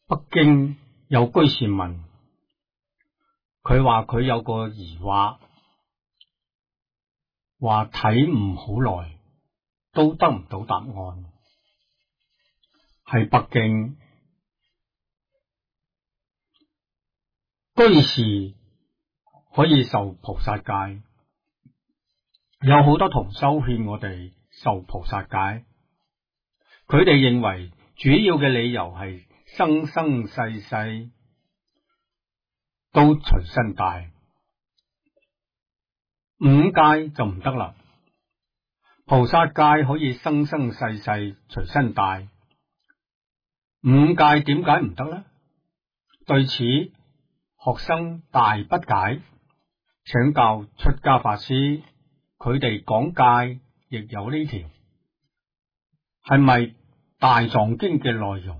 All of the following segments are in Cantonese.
北京有居士問，佢話佢有個疑惑，話睇唔好耐都得唔到答案。喺北京，居士可以受菩薩戒，有好多同修勸我哋受菩薩戒，佢哋認為主要嘅理由係生生世世都隨身帶，五戒就唔得啦。菩薩戒可以生生世世隨身帶，五戒點解唔得呢？對此，學生大不解，請教出家法師，佢哋講戒亦有呢條，係咪大藏經嘅內容？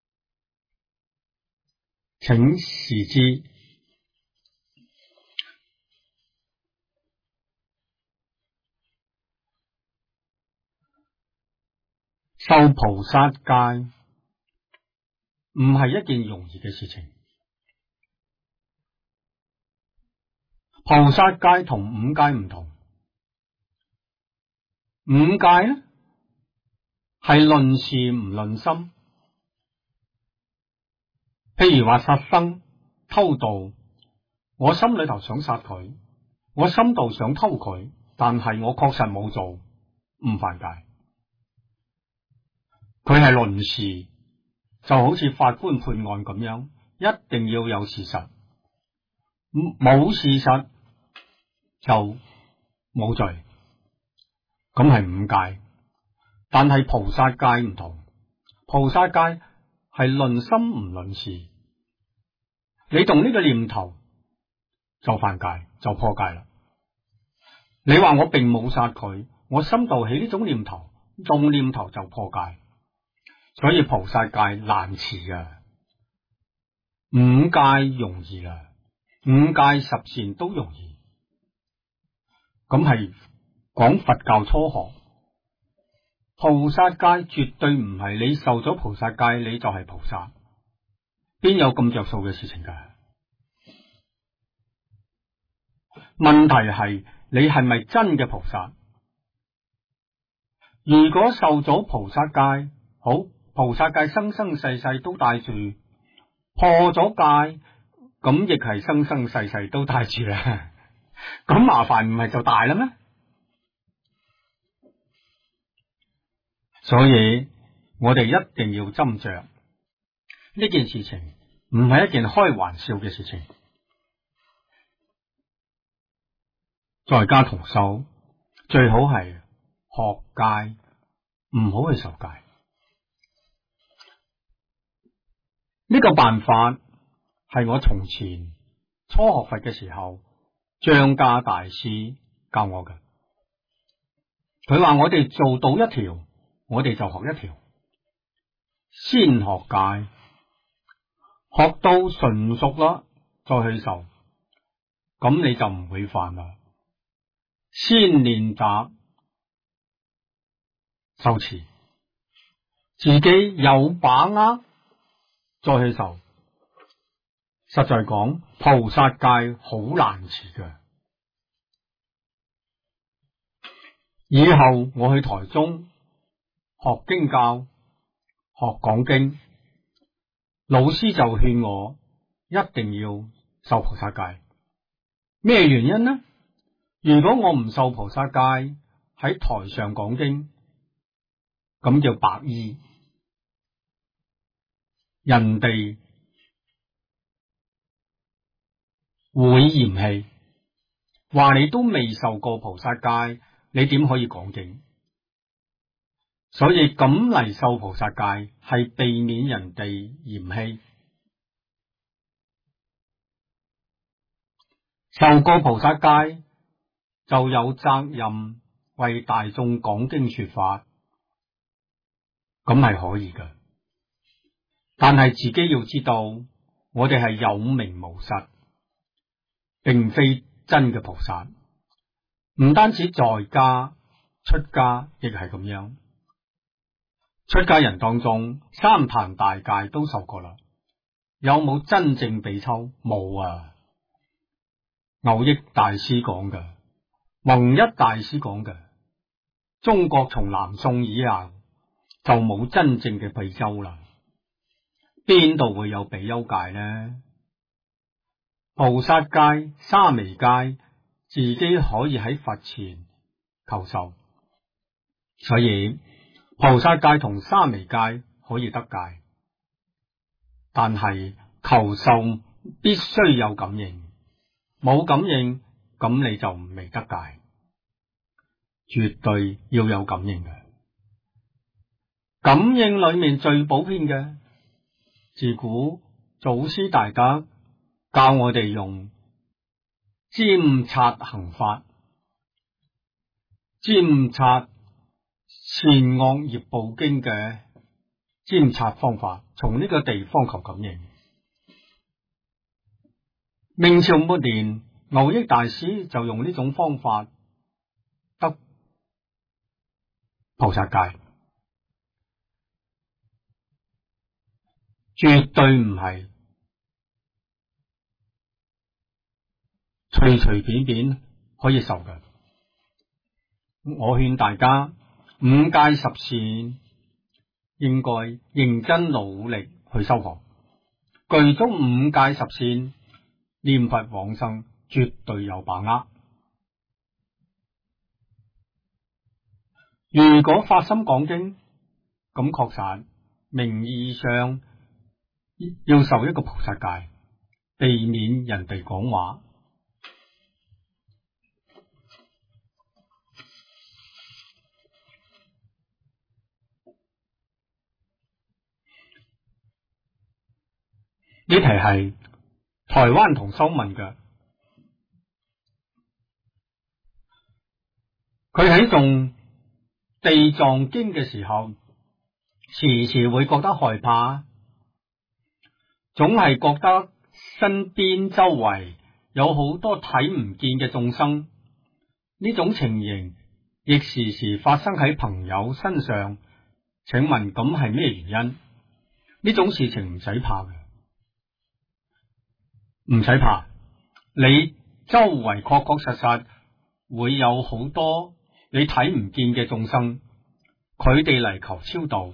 請示之。受菩薩戒唔係一件容易嘅事情。菩薩戒同五戒唔同，五戒呢係論事唔論心。譬如話殺生、偷盜，我心裏頭想殺佢，我心度想偷佢，但係我確實冇做，唔犯戒。佢係論事，就好似法官判案咁樣，一定要有事實，冇事實就冇罪，咁係五戒。但係菩薩戒唔同，菩薩戒係論心唔論事，你動呢個念頭就犯戒，就破戒啦。你話我並冇殺佢，我心度起呢種念頭，動念頭就破戒。所以菩薩戒難持㗎，五戒容易啦，五戒十善都容易。咁係講佛教初學，菩薩戒絕對唔係你受咗菩薩戒你就係菩薩，邊有咁着數嘅事情㗎？問題係你係咪真嘅菩薩？如果受咗菩薩戒，好，菩薩戒生生世世都帶住，破咗戒，咁亦係生生世世都帶住啦。咁麻煩唔係就大啦咩？所以我哋一定要斟酌呢件事情，唔係一件開玩笑嘅事情。在家同修最好係學戒，唔好去受戒。呢個辦法係我從前初學佛嘅時候，張家大師教我嘅。佢話我哋做到一條，我哋就學一條，先學戒，學到純熟啦，再去受，咁你就唔會犯啦。先練習受持，自己有把握再去受。實在講，菩薩戒好難持嘅。以後我去台中學經教、學講經，老師就勸我一定要受菩薩戒。咩原因呢？如果我唔受菩薩戒，喺台上講經，咁叫白衣，人哋會嫌棄，話你都未受過菩薩戒，你點可以講經？所以咁嚟受菩薩戒係避免人哋嫌棄。受過菩薩戒就有責任為大眾講經說法，咁係可以嘅。但係自己要知道，我哋係有名無實，並非真嘅菩薩。唔單止在家，出家亦係咁樣。出家人當中，三壇大戒都受過啦， 有冇真正比丘？冇啊！蕅益大師講嘅，弘一大師講嘅，中國從南宋以後就冇真正嘅比丘啦。邊度會有比丘戒呢？菩薩戒、沙彌戒，自己可以喺佛前求受，所以菩薩戒同沙彌戒可以得戒，但係求受必須有感應，冇感應咁你就未得戒，絕對要有感應嘅。感應裏面最普遍嘅，自古祖師大德教我哋用瞻察行法，瞻察善惡業報經嘅瞻察方法，從呢個地方求感應。明朝末年，蕅益大師就用呢種方法得菩薩戒，絕對唔係隨隨便便可以受嘅。我勸大家五戒十善應該認真努力去修學，具足五戒十善，念佛往生絕對有把握。如果發心講經，咁確實名義上要受一個菩薩戒，避免人哋講話。呢題係台灣同修問嘅，佢喺誦地藏經嘅時候，時時會覺得害怕，總係覺得身邊周圍有好多睇唔見嘅眾生，呢種情形亦時時發生喺朋友身上。請問咁係咩原因？呢種事情唔使怕嘅，唔使怕，你周圍確確實實會有好多你睇唔見嘅眾生，佢哋嚟求超度，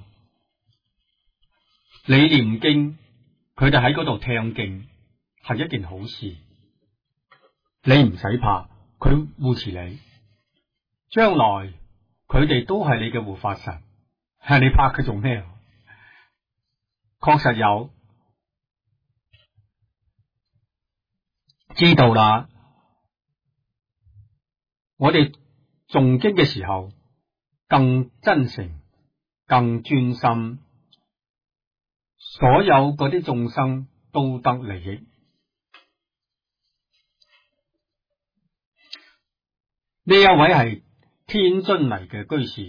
你念經，佢哋喺嗰度聽經，係一件好事。你唔使怕，佢護持你，將來佢哋都係你嘅護法神，係你怕佢做咩？確實有，知道啦。我哋誦經嘅時候更真誠、更專心，所有嗰啲眾生都得利益。呢一位係天津嚟嘅居士，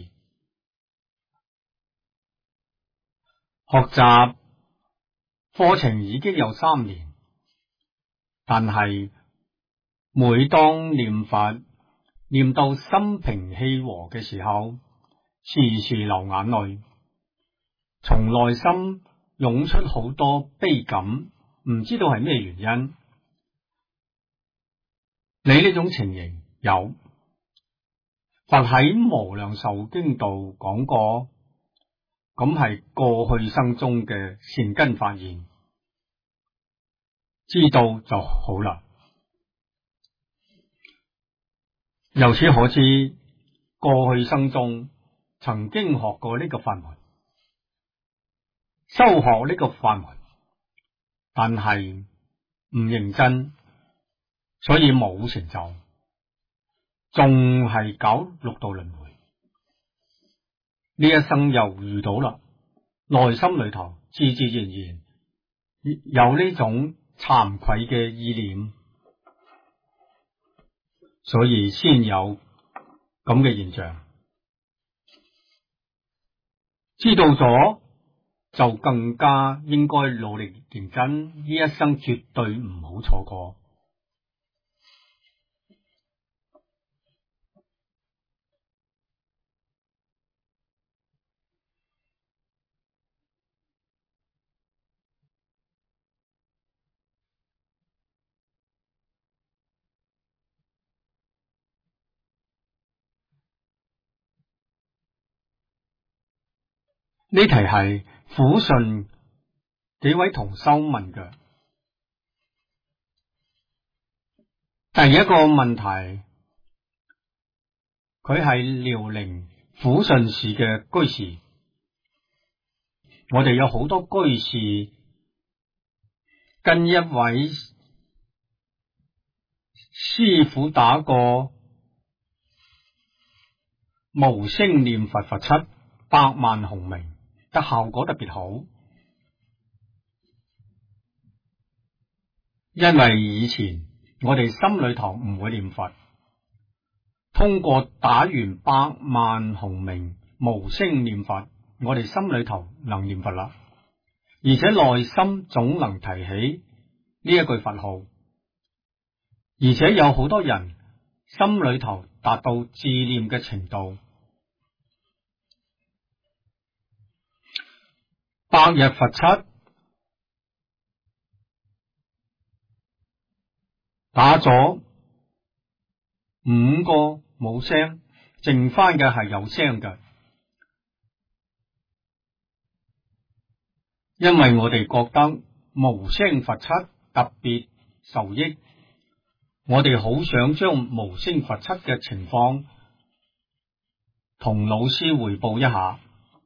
學習課程已經有3年，但係每當念佛念到心平氣和嘅時候，時時流眼淚，從內心湧出好多悲感，唔知道係咩原因。你呢種情形有，佛喺無量壽經度講過，咁係過去生中嘅善根發現，知道就好啦。由此可知，過去生中曾經學過呢個法門，修學呢個法門，但係唔認真，所以冇成就，仲係搞6道輪迴。呢一生又遇到啦，內心裏頭自自然然有呢種慚愧嘅意念，所以先有咁嘅現象。知道咗就更加應該努力認真，呢一生絕對唔好錯過。 呢題係撫順幾位同修問嘅。第一個問題，佢係遼寧撫順市嘅居士。我哋有好多居士跟一位師傅打過無聲念佛佛七百萬洪名嘅效果特別好，因為以前我哋心裏頭唔會念佛，通過打完百萬洪名無聲念佛，我哋心裏頭能念佛啦，而且內心總能提起呢一句佛號，而且有好多人心裏頭達到自念嘅程度。百日佛七打咗5個冇聲，剩翻嘅係有聲嘅，因為我哋覺得無聲佛七特別受益，我哋好想將無聲佛七嘅情況同老師匯報一下。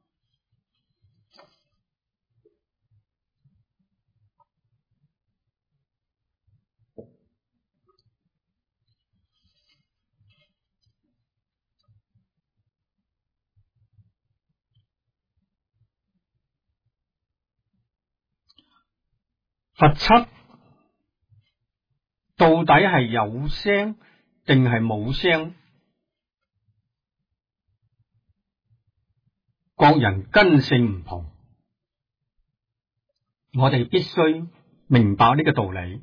佛七到底係有聲定係冇聲？各人根性唔同，我哋必須明白呢個道理。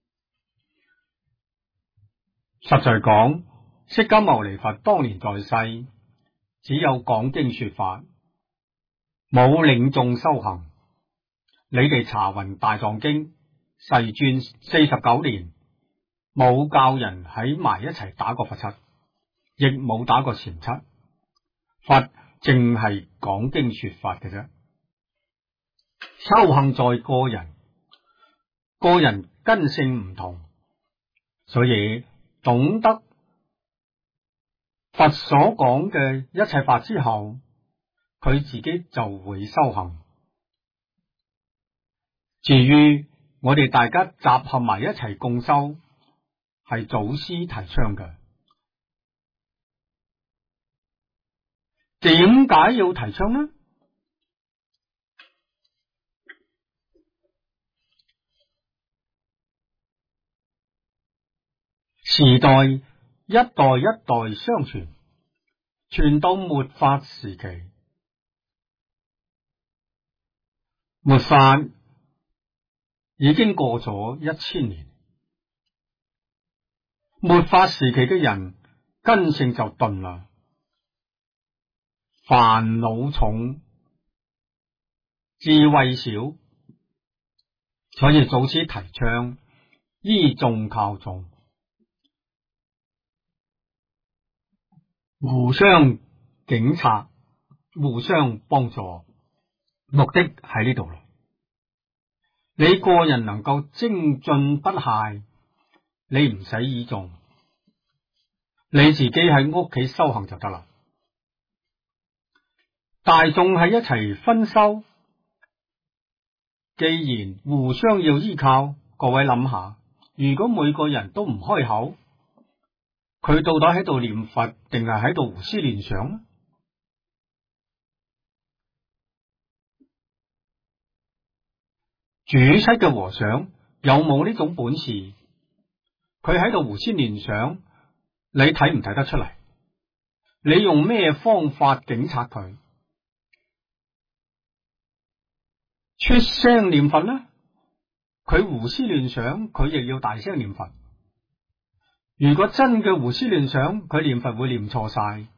實在講，釋迦牟尼佛當年在世，只有講經說法，冇領眾修行。你哋查雲大藏經世尊49年，冇教人喺埋一齊打過佛七，亦冇打過禪七，佛淨係講經說法嘅啫。修行在個人，個人根性唔同，所以懂得佛所講嘅一切法之後，佢自己就會修行。至於我哋大家集合埋一齊共修，係祖師提倡嘅。點解要提倡呢？時代一代一代相傳，傳到末法時期，末法已經過咗1000年，末法時期嘅人根性就鈍啦，煩惱重，智慧少，所以祖師提倡依眾靠眾，互相警察，互相幫助，目的喺呢度啦。你個人能夠精進不懈，你唔使倚重，你自己喺屋企修行就得啦。大眾喺一齊分修，既然互相要依靠，各位諗下，如果每個人都唔開口，佢到底喺度念佛定係喺度胡思亂想呢？主七嘅和尚有冇呢種本事？佢喺度胡思亂想，你睇唔睇得出嚟？你用咩方法警察佢？出聲念佛呢？佢胡思亂想，佢亦要大聲念佛。如果真嘅胡思亂想，佢念佛會念錯晒，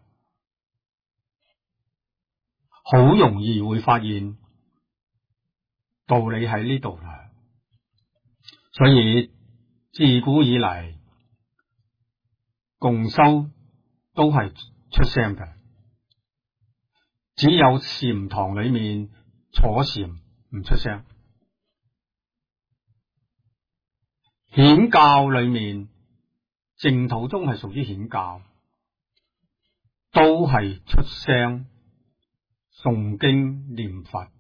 好容易會發現道理喺呢度啦。所以自古以嚟共修都係出聲嘅， 只有禪堂裏面坐禪唔出聲，顯教裏面淨土宗係屬於顯教，都係出聲誦經念佛。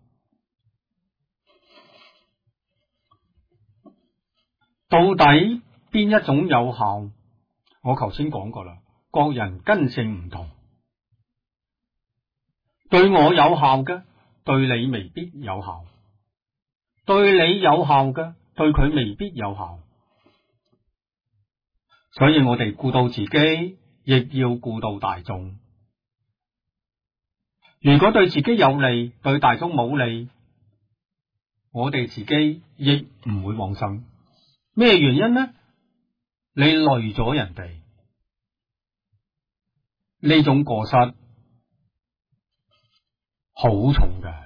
到底邊一種有效？我頭先講過啦，各人根性唔同，對我有效嘅，對你未必有效；對你有效嘅，對佢未必有效。所以我哋顧到自己，亦要顧到大眾。如果對自己有利，對大眾冇利，我哋自己亦唔會往生。咩原因呢？你累咗人哋，呢種過失好重嘅。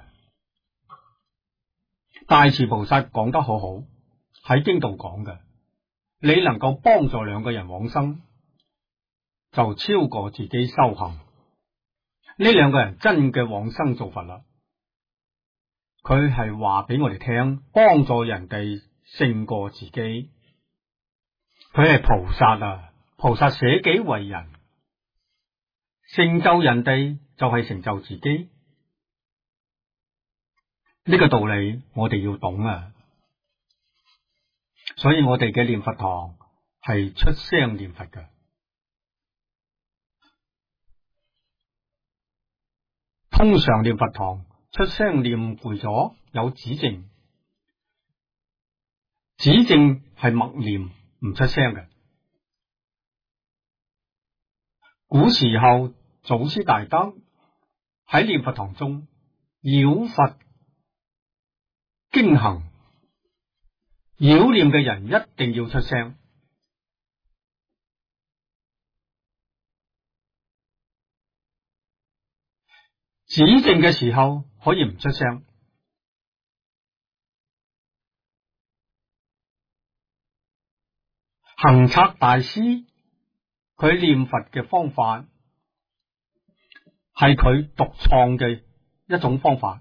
大慈菩薩講得好好，喺經度講嘅，你能夠幫助兩個人往生，就超過自己修行。呢兩個人真嘅往生做佛啦，佢係話俾我哋聽，幫助人哋勝過自己。佢係菩薩啊，菩薩捨己為人，成就人哋就係成就自己。呢個道理我哋要懂啊，所以我哋嘅念佛堂係出聲念佛嘅。通常念佛堂出聲念攰咗有指證，指證係默念唔出聲嘅。古時候祖師大德喺念佛堂中繞佛經行，繞念嘅人一定要出聲。指證嘅時候可以唔出聲。行策大師佢念佛嘅方法係佢獨創嘅一種方法。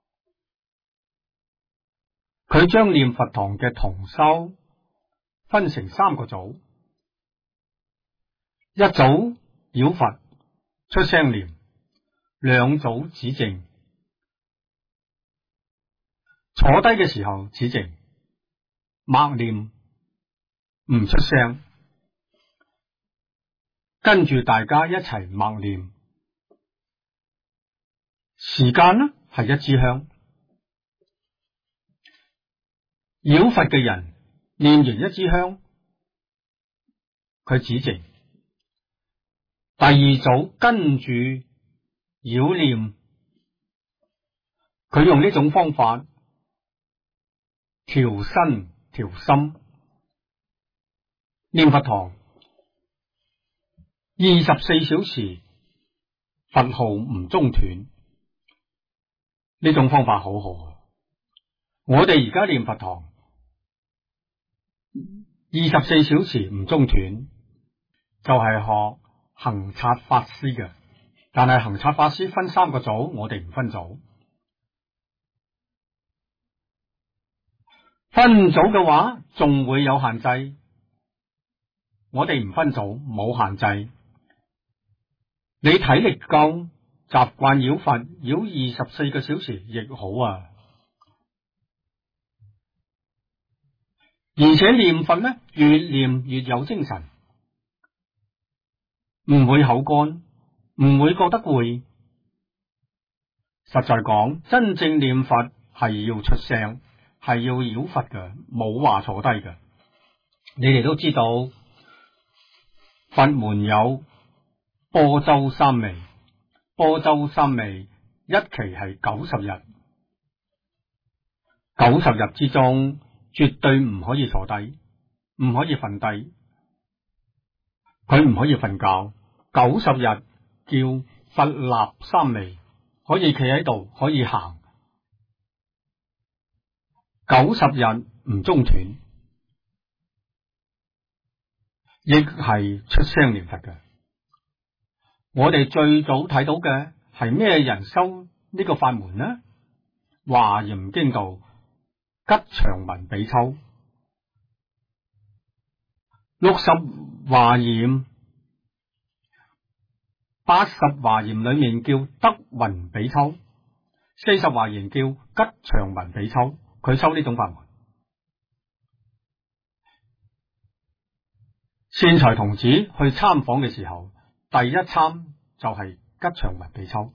佢將念佛堂嘅同修分成三個組，一組繞佛出聲念，兩組指證，坐低嘅時候指證，默念唔出聲，跟住大家一齊默念。時間呢係一支香。繞佛嘅人念完一支香，佢指證，第二組跟住繞念，佢用呢種方法調身調心。念佛堂24小時佛號唔中斷，呢種方法好好。我哋而家念佛堂24小時唔中斷，就係學行察法師嘅。但係行察法師分三個組，我哋唔分組。分組嘅話仲會有限制，我哋唔分組，冇限制。你體力夠，習慣繞佛繞24個小時亦好啊。而且念佛呢，越念越有精神，唔會口乾，唔會覺得攰。實在講，真正念佛係要出聲，係要繞佛嘅，冇話坐低嘅。你哋都知道，佛門有般舟三昧，般舟三昧一期係90日，90日之中絕對唔可以坐低，唔可以瞓低，佢唔可以瞓覺。90日叫佛立三昧，可以企喺度，可以行。90日唔中斷，亦係出聲念佛嘅。我哋最早睇到嘅係咩人修呢個法門呢？華嚴經道吉祥文比丘，60華嚴、80華嚴裏面叫德雲比丘，40華嚴叫吉祥文比丘，佢修呢種法門。善財童子去參訪嘅時候，第一參就係吉祥文比丘。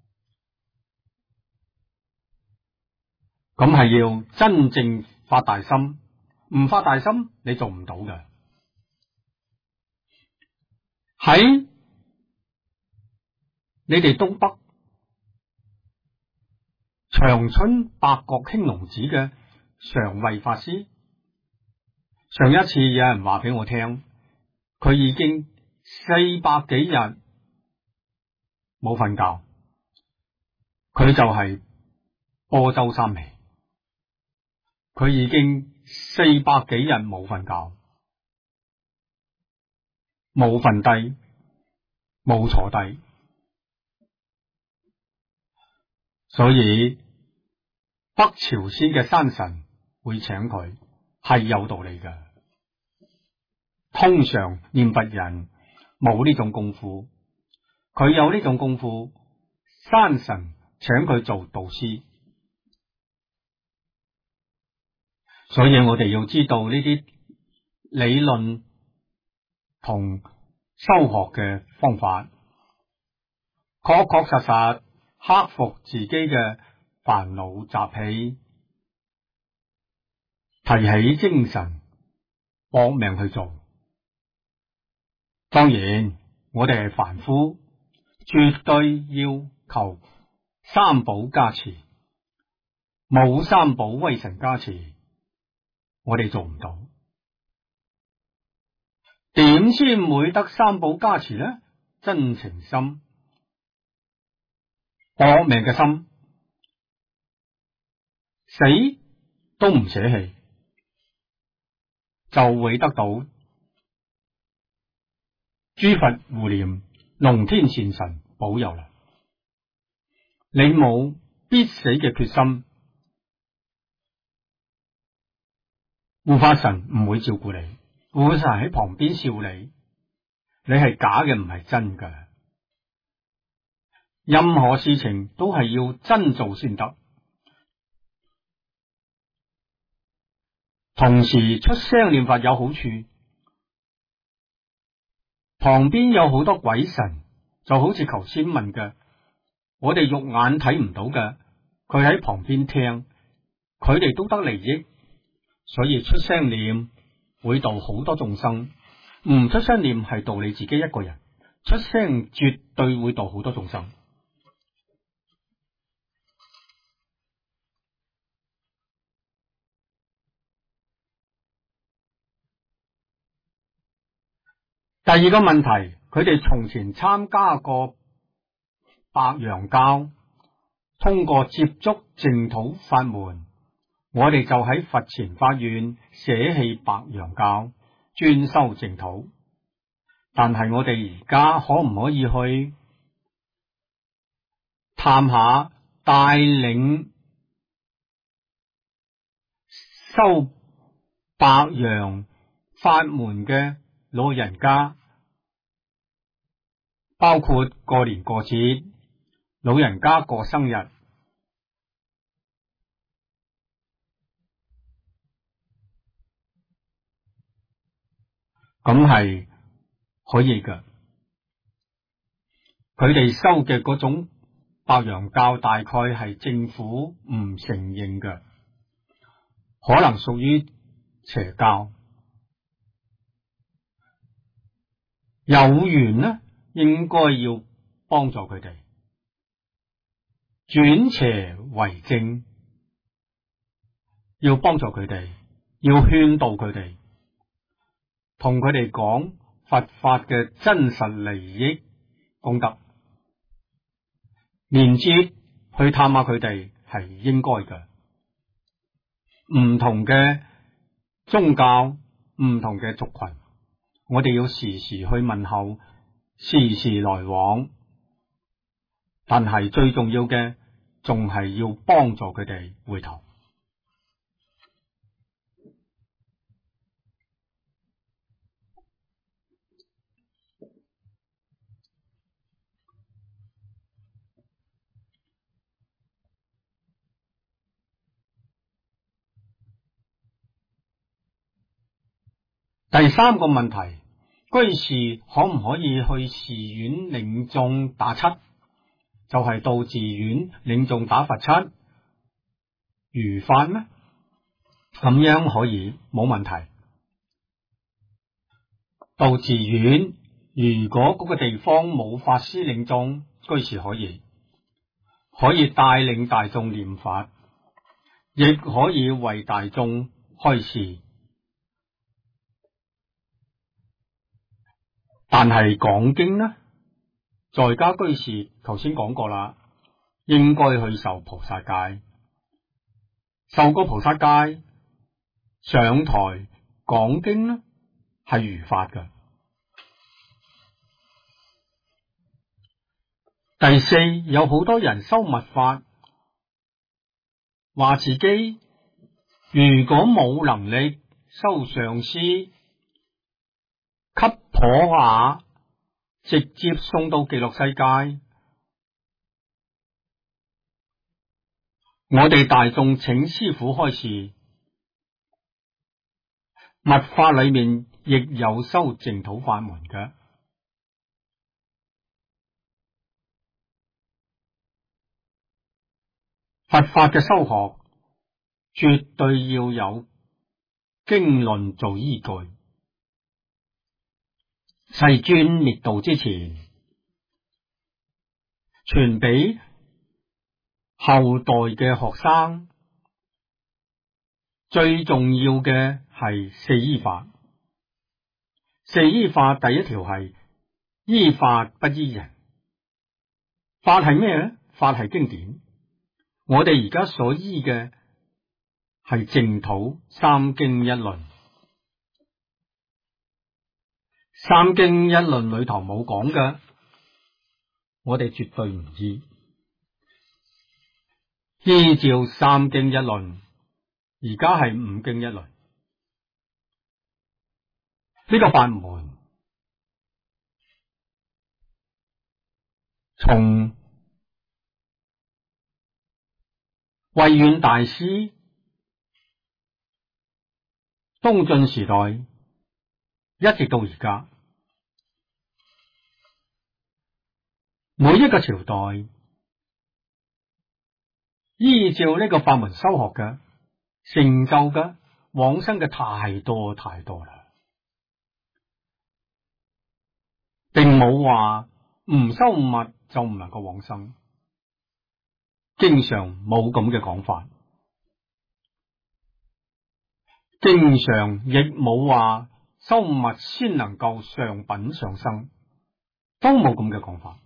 咁係要真正發大心，唔發大心你做唔到嘅。喺你哋東北長春白覺興隆寺嘅常慧法師，上一次有人話俾我聽，佢已經400幾日冇瞓覺，佢就係波州三味。佢已經400幾日冇瞓覺，冇瞓低，冇坐低，所以北朝鮮嘅山神會請佢係有道理嘅。通常念佛人冇呢種功夫，佢有呢種功夫，山神請佢做導師。所以我哋要知道呢啲理論同修學嘅方法，確確實實克服自己嘅煩惱習氣，提起精神，搏命去做。當然，我哋係凡夫，絕對要求三寶加持，冇三寶威神加持，我哋做唔到。點先會得三寶加持呢？真情心、搏命嘅心，死都唔捨棄，就會得到諸佛護念、龍天善神保佑啦。你冇必死嘅決心，護法神唔會照顧你，護法神喺旁邊笑你，你係假嘅，唔係真嘅。任何事情都係要真做先得。同時出聲念佛有好處，旁邊有好多鬼神，就好似頭先問嘅，我哋肉眼睇唔到嘅，佢喺旁邊聽，佢哋都得利益。所以出聲念會度好多眾生，唔出聲念係度你自己一個人，出聲絕對會度好多眾生。第二個問題，佢哋從前參加過白楊教，通過接觸淨土法門，我哋就喺佛前發願捨棄白楊教，專修淨土。但係我哋而家可唔可以去探下帶領修白楊法門嘅老人家，包括過年過節、老人家過生日，咁係可以嘅。佢哋修嘅嗰種白楊教大概係政府唔承認嘅，可能屬於邪教。有緣呢，應該要幫助佢哋轉邪為正，要幫助佢哋，要勸導佢哋，同佢哋講佛法嘅真實利益功德，連接去探下佢哋係應該嘅。唔同嘅宗教，唔同嘅族群，我哋要時時去問候，時時來往， 但係最重要嘅仲係要幫助佢哋回頭。第三個問題，居士可唔可以去寺院領眾打七？就係到寺院領眾打佛七，如法咩？咁樣可以，冇問題。到寺院，如果嗰個地方冇法師領眾，居士可以帶領大眾念法，亦可以為大眾開示。但係講經呢，在家居士頭先講過啦，應該去受菩薩戒，受過菩薩戒上台講經呢係如法嘅。第四，有好多人修密法，話自己如果冇能力修上師，給婆下直接送到極樂世界。我哋大眾請師父開示，密法裏面亦有修淨土法門嘅。佛法嘅修學絕對要有經論做依據。世尊滅度之前，傳俾後代嘅學生，最重要嘅係四依法。四依法第一條係依法不依人。法係咩咧？法係經典。我哋而家所依嘅係淨土三經一論。三經一論裏頭冇講嘅，我哋絕對唔依。依照三經一論，而家係五經一論。呢個法門從慧遠大師東晉時代一直到而家，每一個朝代依照呢個法門修學嘅成就嘅往生嘅太多太多啦，並冇話唔修密就唔能夠往生，經常冇咁嘅講法，經常亦冇話修密先能夠上品上生，都冇咁嘅講法。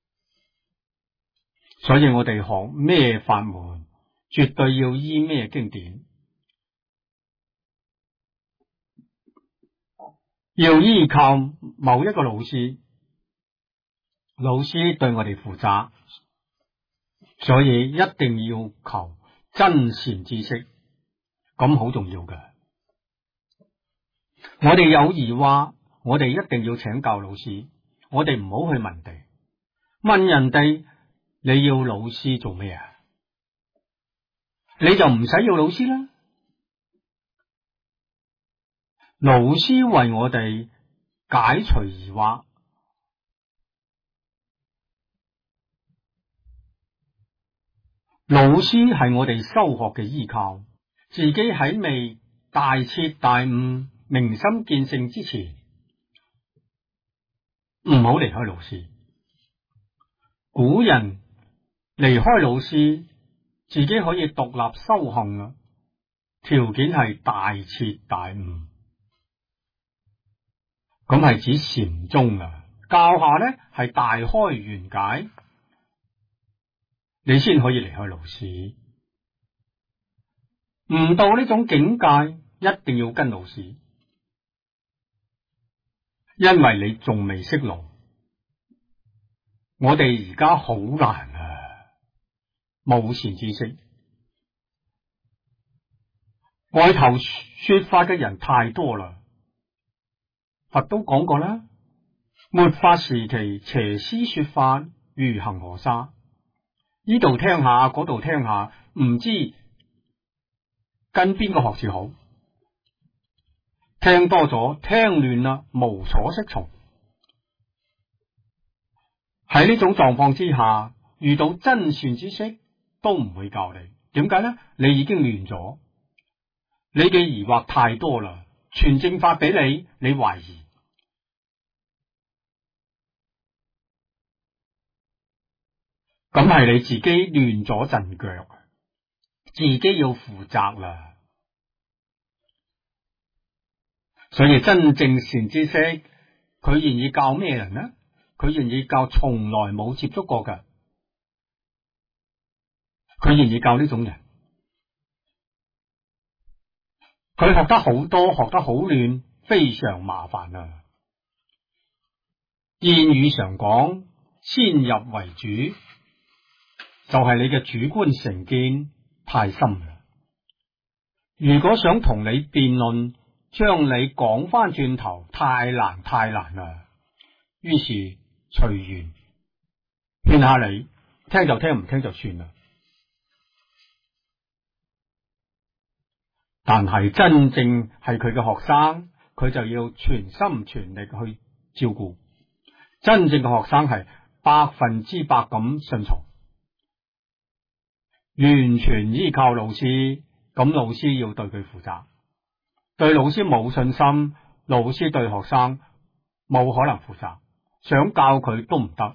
所以我哋學咩法門，絕對要依咩經典，要依靠某一個老師，老師對我哋負責，所以一定要求真善知識，咁好重要嘅。我哋有疑惑，我哋一定要請教老師，我哋唔好去問地，問人哋你要老師做咩啊？你就唔使要老師啦。老師為我哋解除疑惑，老師係我哋修學嘅依靠，自己喺未大徹大悟、明心見性之前，唔好離開老師。古人離開老師，自己可以獨立修行啦，條件係大徹大悟，咁係指禪宗啊。教下呢係大開圓解，你先可以離開老師。唔到呢種境界，一定要跟老師，因為你仲未識路。我哋而家好難冇善知識。外頭說法嘅人太多啦，佛都講過啦，末法時期邪師說法如恒河沙，呢度聽下嗰度聽下，唔知跟邊個學字好，聽多咗聽亂啦，無所適從。喺呢種狀況之下，遇到真善知識都唔會教你，點解呢？你已經亂咗，你嘅疑惑太多啦，傳正法俾你，你懷疑，咁係你自己亂咗陣腳，自己要負責啦。所以真正善知識，佢願意教咩人呢？佢願意教從來冇接觸過嘅，佢願意教呢種人。佢學得好多，學得好亂，非常麻煩啊！諺語常講，先入為主，就係你嘅主觀成見太深啦。如果想同你辯論，將你講翻轉頭，太難啦。於是隨緣勸下你，聽就聽，唔聽就算啦。但係真正係佢嘅學生，佢就要全心全力去照顧。真正嘅學生係100%咁順從，完全依靠老師。咁老師要對佢負責，對老師冇信心，老師對學生冇可能負責，想教佢都唔得。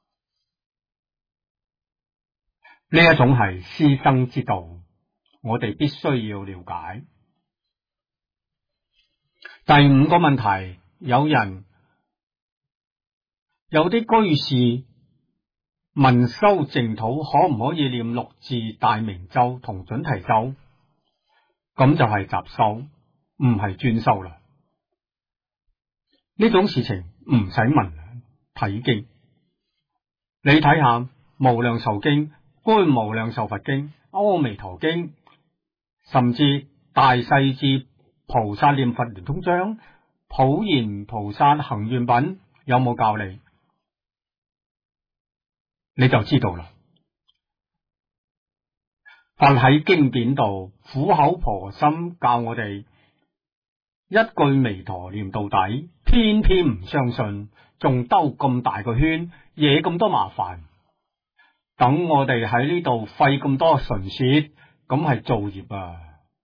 呢一種係師生之道，我哋必須要了解。第5個問題，有啲居士問修淨土可唔可以念6字大明咒同準提咒？咁就係雜修，唔係專修啦。呢種事情唔使問，睇經。你睇下無量壽經、觀無量壽佛經、阿彌陀經，甚至大勢至菩薩念佛圓通章、普賢菩薩行願品，有冇教你？你就知道啦。佛喺經典度苦口婆心教我哋一句彌陀念到底，偏偏唔相信，仲兜咁大個圈，惹咁多麻煩，等我哋喺呢度費咁多唇舌，咁係造業啊！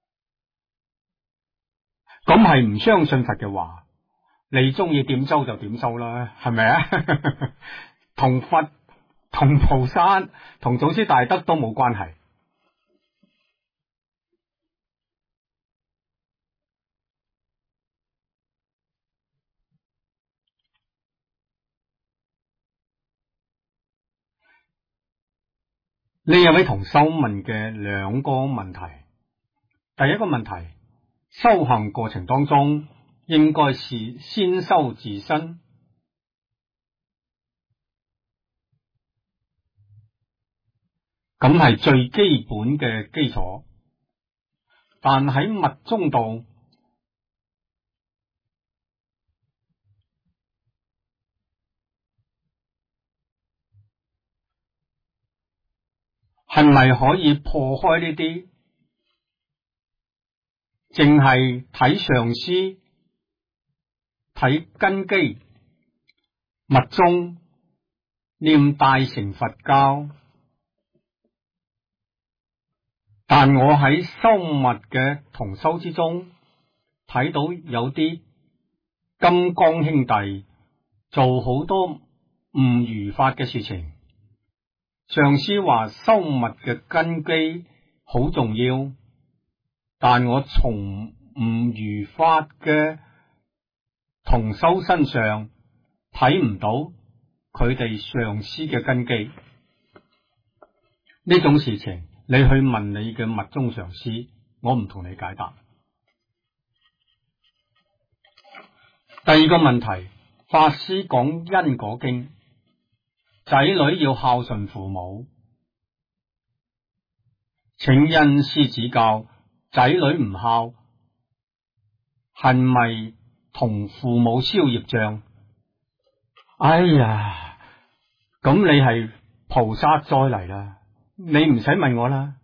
咁係唔相信佛嘅話，你中意點修就點修啦，係咪啊？同佛、同菩薩、同祖師大德都冇關係。呢一位同修問嘅2個問題，第一個問題，修行過程當中應該是先修自身，咁係最基本嘅基礎。但喺密宗度，係咪可以破開呢啲？淨係睇上師、睇根基，密宗念大乘佛教，但我喺修密嘅同修之中睇到有啲金剛兄弟做好多唔如法嘅事情。上師話修密嘅根基好重要，但我從唔如法嘅同修身上睇唔到佢哋上師嘅根基。呢種事情你去問你嘅密宗上師，我唔同你解答。第2個問題，法師講因果經，仔女要孝順父母， 請恩師指教，仔女唔孝係咪同父母消業障？哎呀，咁你係菩薩再嚟啦，你唔使問我啦。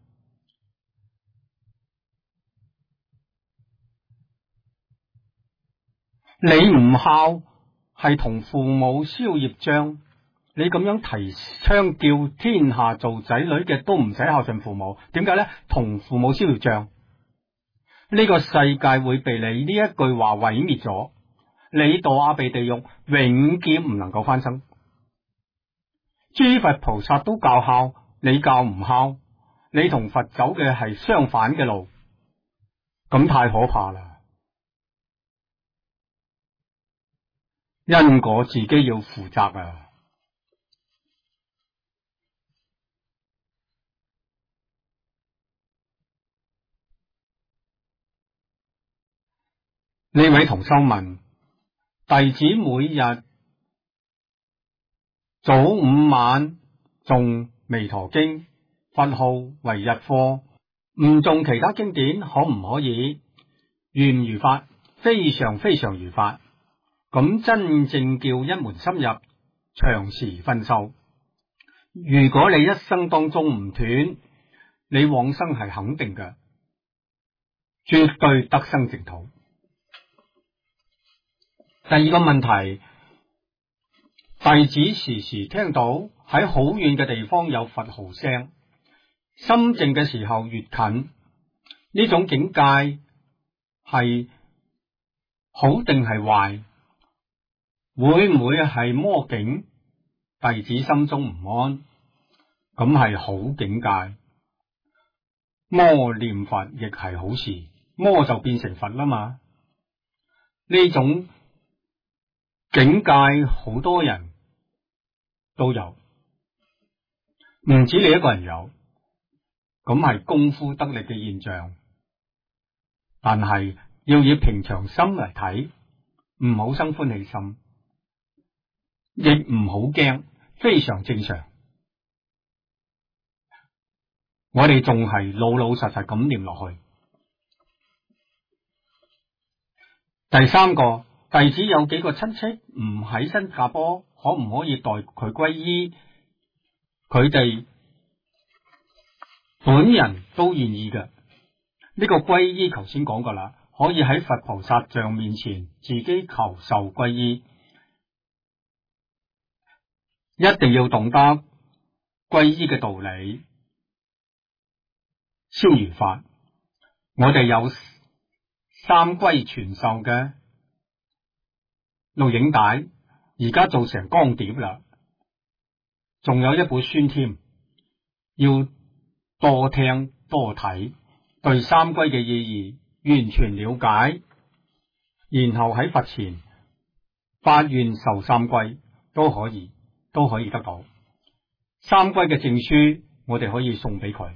你唔孝係同父母消業障，你咁樣提倡叫天下做仔女嘅都唔使孝順父母，點解呢？同父母消業障，呢個世界會被你呢一句話毀滅咗，你墮阿鼻地獄，永劫唔能夠翻生。諸佛菩薩都教孝，你教唔孝，你同佛走嘅係相反嘅路，咁太可怕啦！因果自己要負責啊！呢位同修問：弟子每日早午晚誦彌陀經，佛號為日課，唔誦其他經典可唔可以？如唔如法？非常非常如法。咁真正叫一門深入，長時熏修。如果你一生當中唔斷，你往生係肯定嘅，絕對得生淨土。第二個問題，弟子時時聽到喺好遠嘅地方有佛號聲，心靜嘅時候越近，呢種境界係好定係壞？會唔會係魔境？弟子心中唔安，咁係好境界。魔念佛亦係好事，魔就變成佛啦嘛。呢種境界好多人都有，唔止你一個人有，咁係功夫得力嘅現象。但係要以平常心嚟睇，唔好生歡喜心。亦唔好驚，非常正常。我哋仲係老老實實咁念落去。第三個，弟子有幾個親戚唔喺新加坡，可唔可以代佢皈依？佢哋本人都願意嘅。呢個皈依頭先講過啦，可以喺佛菩薩像面前自己求受皈依。一定要懂得皈依嘅道理，消如法。我哋有三皈傳授嘅錄影帶，而家做成光碟啦，仲有一本書添，要多聽多睇，對三皈嘅意義完全了解，然後喺佛前發願受三皈都可以得到。三皈嘅證書，我哋可以送俾佢。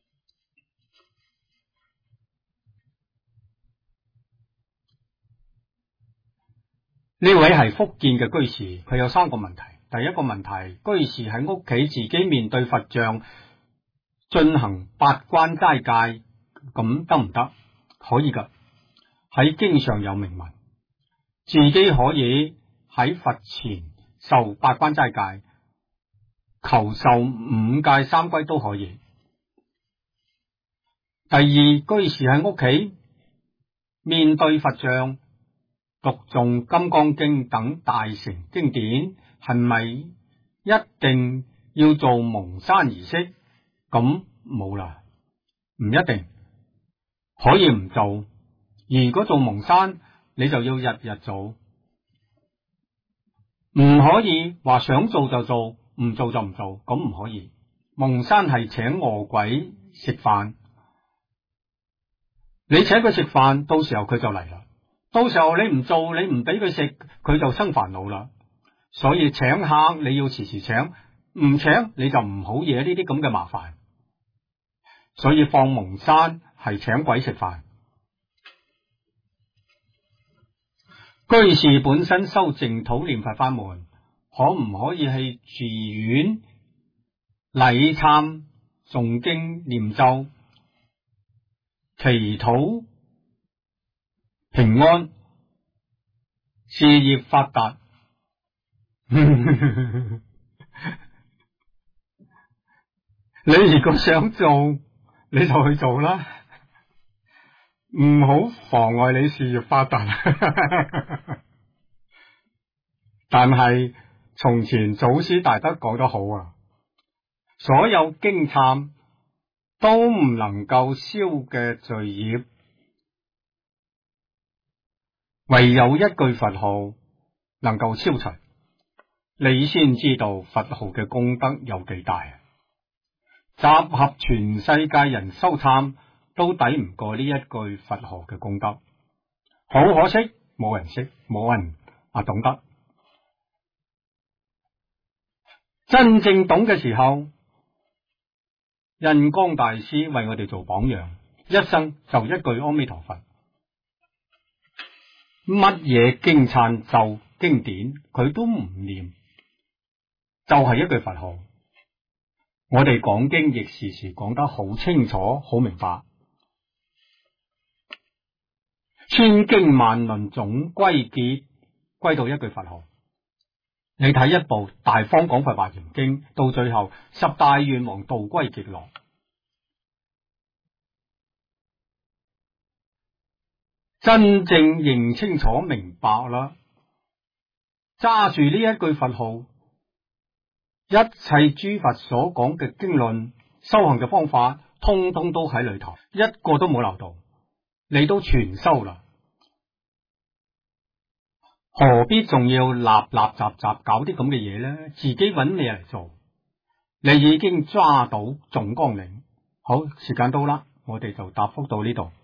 呢位係福建嘅居士，佢有三個問題。第一個問題，居士喺屋企自己面對佛像進行八關齋戒，咁得唔得？可以噶，喺經上有明文，自己可以喺佛前受八關齋戒，求受五戒三皈都可以。第二，居士喺屋企面對佛像讀誦《金剛經》等大乘經典，係咪一定要做蒙山儀式？咁冇啦，唔一定，可以唔做。如果做蒙山，你就要日日做。唔可以話想做就做，唔做就唔做，咁唔可以。蒙山係請餓鬼食飯，你請佢食飯，到時候佢就嚟啦。到時候你唔做，你唔俾佢食，佢就生煩惱啦。所以請客你要時時請，唔請你就唔好惹呢啲咁嘅麻煩。所以放蒙山係請鬼食飯。居士本身修淨土念佛法門，可唔可以去寺院禮懺誦經念咒， 祈禱平安，事業發達。你如果想做，你就去做啦，唔好妨礙你事業發達。但係從前祖師大德講得好啊，所有經懺都唔能夠消嘅罪業，唯有一句佛號能夠消除，你先知道佛號嘅功德有幾大。集合全世界人修懺都抵唔過呢一句佛號嘅功德。好可惜，冇人識，冇人懂得。真正懂嘅時候，印光大師為我哋做榜樣，一生就一句阿彌陀佛，乜嘢經懺就經典佢都唔念，就係一句佛號。我哋講經亦時時講得好清楚好明白，千經萬論總歸結歸到一句佛號。你睇一部《大方廣佛華嚴經》，到最後十大願王道歸極樂。真正認清楚明白啦，揸住呢一句佛號，一切諸佛所講嘅經論、修行嘅方法，通通都喺裏頭，一個都冇漏到，你都全收啦。何必仲要立雜搞啲咁嘅嘢呢？自己揾你嚟做，你已經抓到總綱領。好，時間到啦，我哋就答覆到呢度。